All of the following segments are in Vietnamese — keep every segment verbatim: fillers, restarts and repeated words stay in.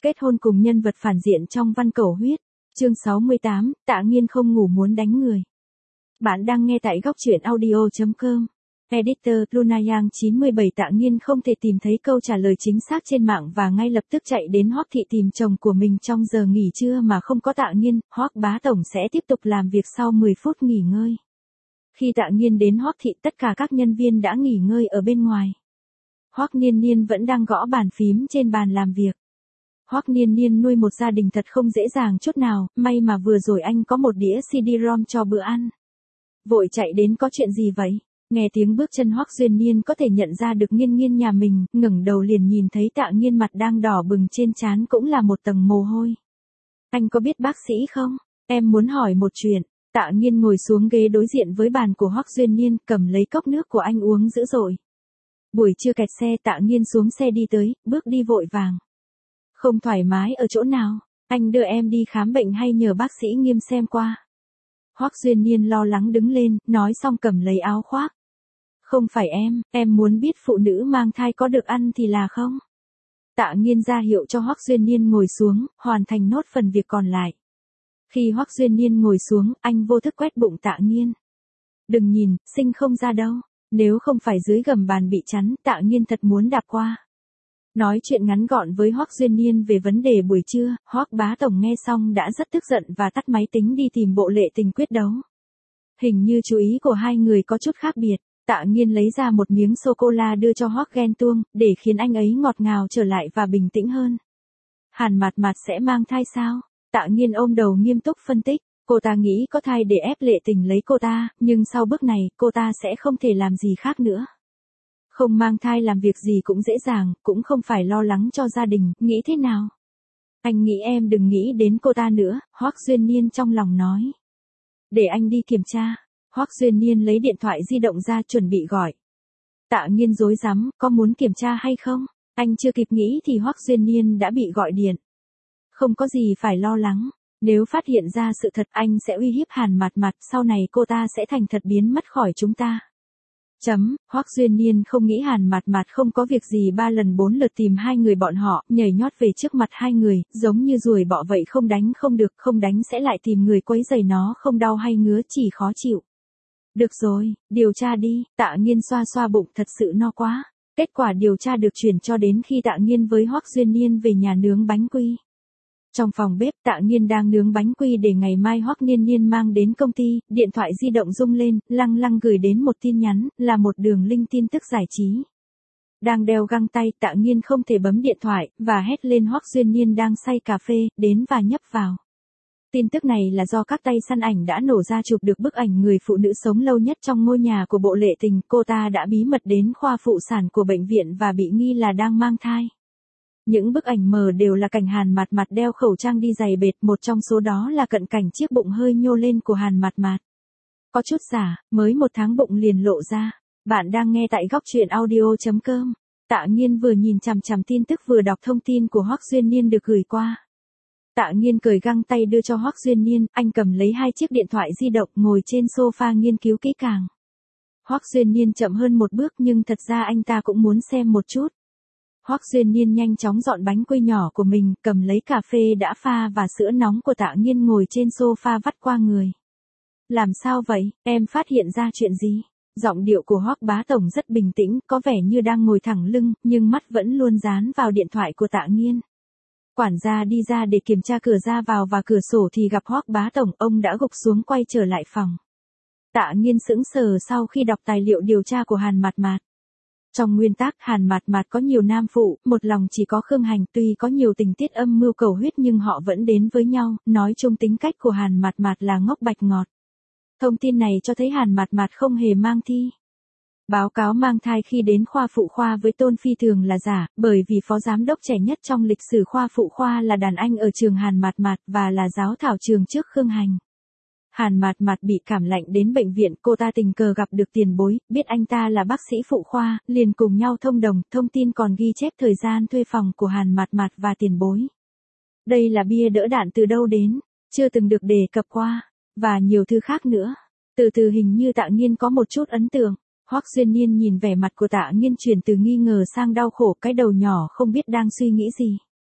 Kết hôn cùng nhân vật phản diện trong Văn Cẩu Huyết. Chương sáu mươi tám, Tạ Nghiên không ngủ muốn đánh người. Bạn đang nghe tại góc truyện audio chấm com. Editor Lunayang chín mươi bảy. Tạ Nghiên không thể tìm thấy câu trả lời chính xác trên mạng và ngay lập tức chạy đến Hoắc thị tìm chồng của mình trong giờ nghỉ trưa mà không có Tạ Nghiên. Hoắc bá tổng sẽ tiếp tục làm việc sau mười phút nghỉ ngơi. Khi Tạ Nghiên đến Hoắc thị, tất cả các nhân viên đã nghỉ ngơi ở bên ngoài. Hoắc Niên Niên vẫn đang gõ bàn phím trên bàn làm việc. Hoắc Niên Niên nuôi một gia đình thật không dễ dàng chút nào, may mà vừa rồi anh có một đĩa xê đê rom cho bữa ăn. Vội chạy đến, có chuyện gì vậy? Nghe tiếng bước chân Hoắc Duyên Niên có thể nhận ra được Nghiên Nghiên nhà mình, ngẩng đầu liền nhìn thấy Tạ Nghiên mặt đang đỏ bừng, trên trán cũng là một tầng mồ hôi. Anh có biết bác sĩ không? Em muốn hỏi một chuyện. Tạ Nghiên ngồi xuống ghế đối diện với bàn của Hoắc Duyên Niên, cầm lấy cốc nước của anh uống dữ dội. Buổi trưa kẹt xe, Tạ Nghiên xuống xe đi tới, bước đi vội vàng. Không thoải mái ở chỗ nào? Anh đưa em đi khám bệnh hay nhờ bác sĩ Nghiêm xem qua? Hoắc Duyên Niên lo lắng đứng lên, nói xong cầm lấy áo khoác. Không phải em, em muốn biết phụ nữ mang thai có được ăn thì là không? Tạ Nghiên ra hiệu cho Hoắc Duyên Niên ngồi xuống, hoàn thành nốt phần việc còn lại. Khi Hoắc Duyên Niên ngồi xuống, anh vô thức quét bụng Tạ Nghiên. Đừng nhìn, sinh không ra đâu. Nếu không phải dưới gầm bàn bị chắn, Tạ Nghiên thật muốn đạp qua. Nói chuyện ngắn gọn với Hoắc Duyên Niên về vấn đề buổi trưa, Hoắc bá tổng nghe xong đã rất tức giận và tắt máy tính đi tìm Bộ Lệ Tình quyết đấu. Hình như chú ý của hai người có chút khác biệt. Tạ Nghiên lấy ra một miếng sô-cô-la đưa cho Hoắc Ghen Tuông, để khiến anh ấy ngọt ngào trở lại và bình tĩnh hơn. Hàn Mạt Mạt sẽ mang thai sao? Tạ Nghiên ôm đầu nghiêm túc phân tích. Cô ta nghĩ có thai để ép Lệ Tình lấy cô ta, nhưng sau bước này, cô ta sẽ không thể làm gì khác nữa. Không mang thai làm việc gì cũng dễ dàng, cũng không phải lo lắng cho gia đình, nghĩ thế nào? Anh nghĩ em đừng nghĩ đến cô ta nữa, Hoắc Duyên Niên trong lòng nói. Để anh đi kiểm tra. Hoắc Duyên Niên lấy điện thoại di động ra chuẩn bị gọi. Tạ Nghiên rối rắm, có muốn kiểm tra hay không? Anh chưa kịp nghĩ thì Hoắc Duyên Niên đã bị gọi điện. Không có gì phải lo lắng. Nếu phát hiện ra sự thật, anh sẽ uy hiếp Hàn Mạt Mạt, sau này cô ta sẽ thành thật biến mất khỏi chúng ta. Chấm, Hoắc Duyên Niên không nghĩ Hàn Mạt Mạt không có việc gì ba lần bốn lượt tìm hai người bọn họ, nhảy nhót về trước mặt hai người, giống như ruồi bọ vậy, không đánh không được, không đánh sẽ lại tìm người quấy rầy nó, không đau hay ngứa, chỉ khó chịu. Được rồi, điều tra đi. Tạ Nghiên xoa xoa bụng, thật sự no quá. Kết quả điều tra được chuyển cho đến khi Tạ Nghiên với Hoắc Duyên Niên về nhà nướng bánh quy. Trong phòng bếp, Tạ Nghiên đang nướng bánh quy để ngày mai Hoắc Niên Niên mang đến công ty, điện thoại di động rung lên, lăng lăng gửi đến một tin nhắn, là một đường link tin tức giải trí. Đang đeo găng tay, Tạ Nghiên không thể bấm điện thoại, và hét lên Hoắc Duyên Niên đang say cà phê, đến và nhấp vào. Tin tức này là do các tay săn ảnh đã nổ ra chụp được bức ảnh người phụ nữ sống lâu nhất trong ngôi nhà của Bộ Lệ Tình, cô ta đã bí mật đến khoa phụ sản của bệnh viện và bị nghi là đang mang thai. Những bức ảnh mờ đều là cảnh Hàn Mạt Mạt đeo khẩu trang đi giày bệt, một trong số đó là cận cảnh chiếc bụng hơi nhô lên của Hàn Mạt Mạt. Có chút giả, mới một tháng bụng liền lộ ra. Bạn đang nghe tại góc truyện audio chấm com. Tạ Nghiên vừa nhìn chằm chằm tin tức vừa đọc thông tin của Hoắc Duyên Niên được gửi qua. Tạ Nghiên cởi găng tay đưa cho Hoắc Duyên Niên, anh cầm lấy hai chiếc điện thoại di động ngồi trên sofa nghiên cứu kỹ càng. Hoắc Duyên Niên chậm hơn một bước nhưng thật ra anh ta cũng muốn xem một chút. Hoắc Duyên Niên nhanh chóng dọn bánh quy nhỏ của mình, cầm lấy cà phê đã pha và sữa nóng của Tạ Nghiên ngồi trên sofa vắt qua người. Làm sao vậy, em phát hiện ra chuyện gì? Giọng điệu của Hoắc bá tổng rất bình tĩnh, có vẻ như đang ngồi thẳng lưng, nhưng mắt vẫn luôn dán vào điện thoại của Tạ Nghiên. Quản gia đi ra để kiểm tra cửa ra vào và cửa sổ thì gặp Hoắc bá tổng, ông đã gục xuống quay trở lại phòng. Tạ Nghiên sững sờ sau khi đọc tài liệu điều tra của Hàn Mạt Mạt. Trong nguyên tắc, Hàn Mạt Mạt có nhiều nam phụ, một lòng chỉ có Khương Hành, tuy có nhiều tình tiết âm mưu cầu huyết nhưng họ vẫn đến với nhau, nói chung tính cách của Hàn Mạt Mạt là ngốc bạch ngọt. Thông tin này cho thấy Hàn Mạt Mạt không hề mang thi. Báo cáo mang thai khi đến khoa phụ khoa với Tôn Phi thường là giả, bởi vì phó giám đốc trẻ nhất trong lịch sử khoa phụ khoa là đàn anh ở trường Hàn Mạt Mạt và là giáo thảo trường trước Khương Hành. Hàn Mạt Mạt bị cảm lạnh đến bệnh viện, cô ta tình cờ gặp được tiền bối, biết anh ta là bác sĩ phụ khoa, liền cùng nhau thông đồng, thông tin còn ghi chép thời gian thuê phòng của Hàn Mạt Mạt và tiền bối. Đây là bia đỡ đạn từ đâu đến, chưa từng được đề cập qua, và nhiều thứ khác nữa. Từ từ hình như Tạ Nghiên có một chút ấn tượng. Hoắc Duyên Niên nhìn vẻ mặt của Tạ Nghiên chuyển từ nghi ngờ sang đau khổ, cái đầu nhỏ không biết đang suy nghĩ gì.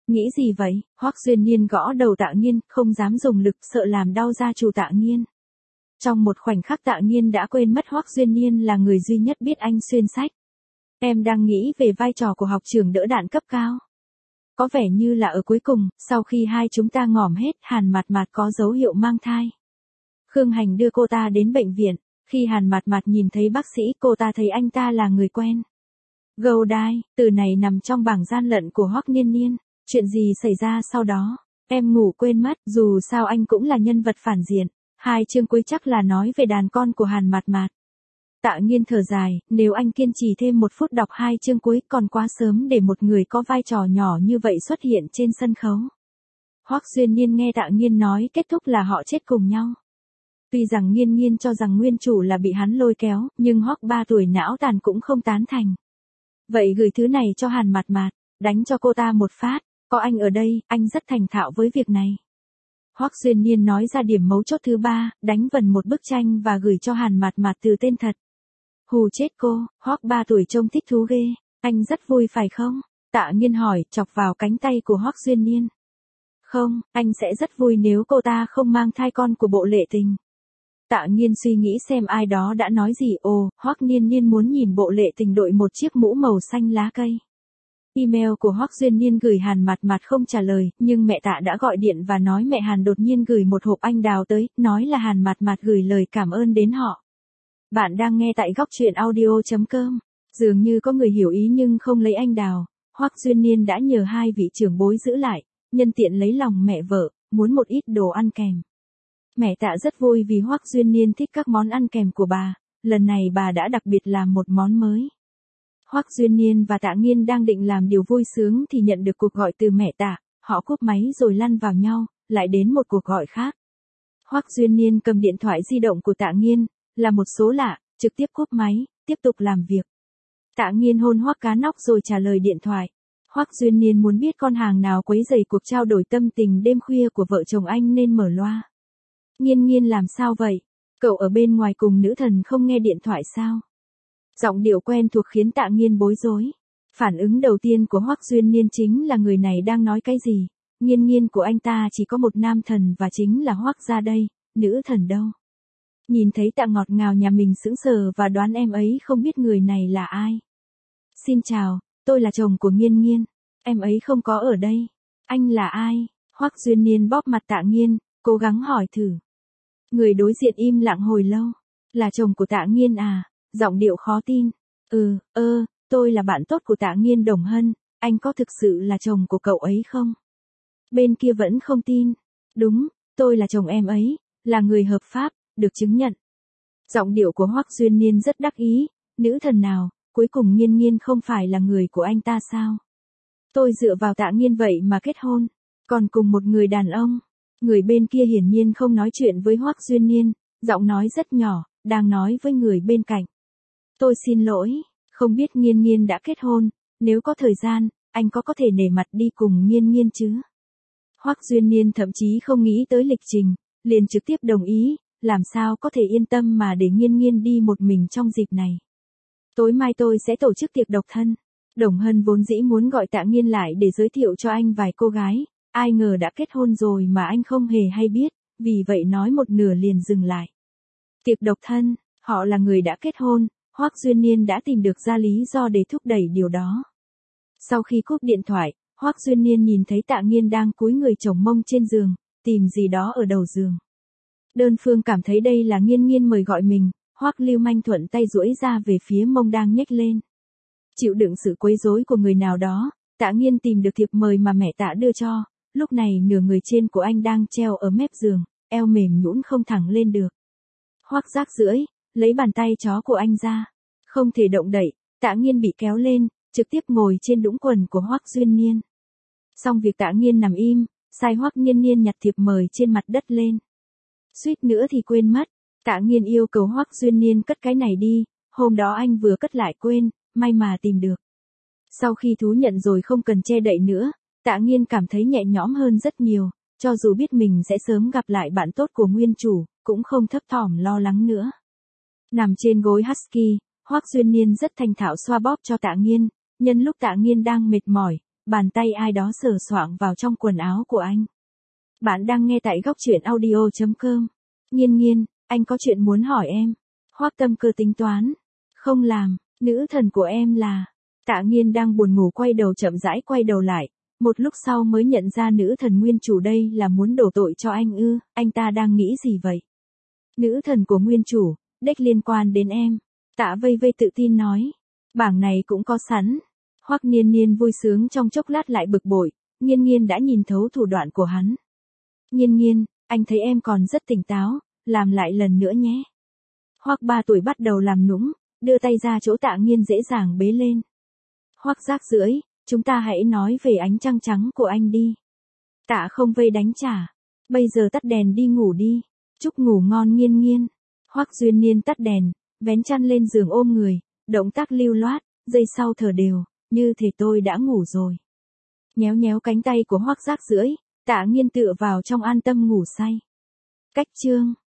Nghĩ gì vậy? Hoắc Duyên Niên gõ đầu Tạ Nghiên, không dám dùng lực, sợ làm đau gia chủ Tạ Nghiên. Trong một khoảnh khắc Tạ Nghiên đã quên mất Hoắc Duyên Niên là người duy nhất biết anh xuyên sách. Em đang nghĩ về vai trò của học trưởng đỡ đạn cấp cao. Có vẻ như là ở cuối cùng, sau khi hai chúng ta ngỏm hết, Hàn Mạt Mạt có dấu hiệu mang thai. Khương Hành đưa cô ta đến bệnh viện, khi Hàn Mạt Mạt nhìn thấy bác sĩ, cô ta thấy anh ta là người quen. Gâu đai, từ này nằm trong bảng gian lận của Hoắc Niên Niên. Chuyện gì xảy ra sau đó? Em ngủ quên mất, dù sao anh cũng là nhân vật phản diện. Hai chương cuối chắc là nói về đàn con của Hàn Mạt Mạt. Tạ Nghiên thở dài, nếu anh kiên trì thêm một phút đọc hai chương cuối còn quá sớm để một người có vai trò nhỏ như vậy xuất hiện trên sân khấu. Hoắc Duyên Niên nghe Tạ Nghiên nói kết thúc là họ chết cùng nhau. Tuy rằng Nghiên Nghiên cho rằng nguyên chủ là bị hắn lôi kéo, nhưng Hoắc ba tuổi não tàn cũng không tán thành. Vậy gửi thứ này cho Hàn Mạt Mạt, đánh cho cô ta một phát, có anh ở đây, anh rất thành thạo với việc này. Hoắc Duyên Niên nói ra điểm mấu chốt thứ ba, đánh vần một bức tranh và gửi cho Hàn Mạt Mạt từ tên thật. Hù chết cô, Hoắc ba tuổi trông thích thú ghê, anh rất vui phải không? Tạ Nghiên hỏi, chọc vào cánh tay của Hoắc Duyên Niên. Không, anh sẽ rất vui nếu cô ta không mang thai con của Bộ Lệ Tình. Tạ Nghiên suy nghĩ xem ai đó đã nói gì, ồ, Hoắc Niên Niên muốn nhìn Bộ Lệ Tình đội một chiếc mũ màu xanh lá cây. Email của Hoắc Duyên Niên gửi Hàn Mạt Mạt không trả lời, nhưng mẹ Tạ đã gọi điện và nói mẹ Hàn đột nhiên gửi một hộp anh đào tới, nói là Hàn Mạt Mạt gửi lời cảm ơn đến họ. Bạn đang nghe tại góc truyện audio chấm com. Dường như có người hiểu ý nhưng không lấy anh đào, Hoắc Duyên Niên đã nhờ hai vị trưởng bối giữ lại, nhân tiện lấy lòng mẹ vợ, muốn một ít đồ ăn kèm. Mẹ Tạ rất vui vì Hoắc Duyên Niên thích các món ăn kèm của bà, lần này bà đã đặc biệt làm một món mới. Hoắc Duyên Niên và Tạ Nghiên đang định làm điều vui sướng thì nhận được cuộc gọi từ mẹ Tạ, họ cúp máy rồi lăn vào nhau, lại đến một cuộc gọi khác. Hoắc Duyên Niên cầm điện thoại di động của Tạ Nghiên, là một số lạ, trực tiếp cúp máy, tiếp tục làm việc. Tạ Nghiên hôn Hoắc Cá Nóc rồi trả lời điện thoại. Hoắc Duyên Niên muốn biết con hàng nào quấy rầy cuộc trao đổi tâm tình đêm khuya của vợ chồng anh nên mở loa. Nghiên Nghiên làm sao vậy? Cậu ở bên ngoài cùng nữ thần không nghe điện thoại sao? Giọng điệu quen thuộc khiến Tạ Nghiên bối rối. Phản ứng đầu tiên của Hoắc Duyên Niên chính là người này đang nói cái gì? Nghiên Nghiên của anh ta chỉ có một nam thần và chính là Hoắc gia đây, nữ thần đâu? Nhìn thấy Tạ ngọt ngào nhà mình sững sờ và đoán em ấy không biết người này là ai. Xin chào, tôi là chồng của Nghiên Nghiên. Em ấy không có ở đây. Anh là ai? Hoắc Duyên Niên bóp mặt Tạ Nghiên, cố gắng hỏi thử. Người đối diện im lặng hồi lâu. Là chồng của Tạ Nghiên à? Giọng điệu khó tin. Ừ, ơ, tôi là bạn tốt của Tạ Nghiên Đồng Hân, anh có thực sự là chồng của cậu ấy không? Bên kia vẫn không tin. Đúng, tôi là chồng em ấy, là người hợp pháp, được chứng nhận. Giọng điệu của Hoắc Duyên Niên rất đắc ý, nữ thần nào, cuối cùng Nghiên Nghiên không phải là người của anh ta sao? Tôi dựa vào Tạ Nghiên vậy mà kết hôn, còn cùng một người đàn ông. Người bên kia hiển nhiên không nói chuyện với Hoắc Duyên Niên, giọng nói rất nhỏ, đang nói với người bên cạnh. Tôi xin lỗi, không biết Nghiên Nghiên đã kết hôn, nếu có thời gian, anh có có thể nể mặt đi cùng Nghiên Nghiên chứ? Hoắc Duyên Niên thậm chí không nghĩ tới lịch trình, liền trực tiếp đồng ý, làm sao có thể yên tâm mà để Nghiên Nghiên đi một mình trong dịp này. Tối mai tôi sẽ tổ chức tiệc độc thân. Đồng Hân vốn dĩ muốn gọi Tạ Nghiên lại để giới thiệu cho anh vài cô gái, ai ngờ đã kết hôn rồi mà anh không hề hay biết, vì vậy nói một nửa liền dừng lại. Tiệc độc thân, họ là người đã kết hôn, Hoắc Duyên Niên đã tìm được ra lý do để thúc đẩy điều đó. Sau khi cúp điện thoại, Hoắc Duyên Niên nhìn thấy Tạ Nghiên đang cúi người chồng mông trên giường, tìm gì đó ở đầu giường. Đơn phương cảm thấy đây là Nghiên Nghiên mời gọi mình, Hoắc Lưu Manh thuận tay duỗi ra về phía mông đang nhếch lên. Chịu đựng sự quấy rối của người nào đó, Tạ Nghiên tìm được thiệp mời mà mẹ Tạ đưa cho, lúc này nửa người trên của anh đang treo ở mép giường, eo mềm nhũn không thẳng lên được. Hoắc rác rưởi, lấy bàn tay chó của anh ra, không thể động đậy, Tạ Nghiên bị kéo lên, trực tiếp ngồi trên đũng quần của Hoắc Duyên Niên. Xong việc Tạ Nghiên nằm im, sai Hoắc Niên Niên nhặt thiệp mời trên mặt đất lên. Suýt nữa thì quên mất, Tạ Nghiên yêu cầu Hoắc Duyên Niên cất cái này đi, hôm đó anh vừa cất lại quên, may mà tìm được. Sau khi thú nhận rồi không cần che đậy nữa, Tạ Nghiên cảm thấy nhẹ nhõm hơn rất nhiều, cho dù biết mình sẽ sớm gặp lại bạn tốt của nguyên chủ, cũng không thấp thỏm lo lắng nữa. Nằm trên gối husky, Hoắc Duyên Niên rất thành thạo xoa bóp cho Tạ Nghiên, nhân lúc Tạ Nghiên đang mệt mỏi, bàn tay ai đó sờ soạng vào trong quần áo của anh. Bạn đang nghe tại góc truyện audio chấm com. Nhiên Nhiên, anh có chuyện muốn hỏi em. Hoắc Tâm Cơ tính toán. Không làm, nữ thần của em là... Tạ Nghiên đang buồn ngủ quay đầu chậm rãi quay đầu lại. Một lúc sau mới nhận ra nữ thần nguyên chủ đây là muốn đổ tội cho anh ư, anh ta đang nghĩ gì vậy? Nữ thần của nguyên chủ, đếch liên quan đến em. Tạ Vây Vây tự tin nói. Bảng này cũng có sẵn. Hoắc Niên Niên vui sướng trong chốc lát lại bực bội, Nhiên Nhiên đã nhìn thấu thủ đoạn của hắn. Nhiên Nhiên, anh thấy em còn rất tỉnh táo, làm lại lần nữa nhé. Hoắc ba tuổi bắt đầu làm nũng, đưa tay ra chỗ Tạ Nghiên dễ dàng bế lên. Hoắc rác rưởi, chúng ta hãy nói về ánh trăng trắng của anh đi. Tạ Không Vây đánh trả. Bây giờ tắt đèn đi ngủ đi. Chúc ngủ ngon Nhiên Nhiên. Hoắc Duyên Niên tắt đèn, vén chăn lên giường ôm người, động tác lưu loát, giây sau thở đều, như thể tôi đã ngủ rồi. Nhéo nhéo cánh tay của Hoắc rác rưởi, Tạ Nghiên tựa vào trong an tâm ngủ say. Cách chương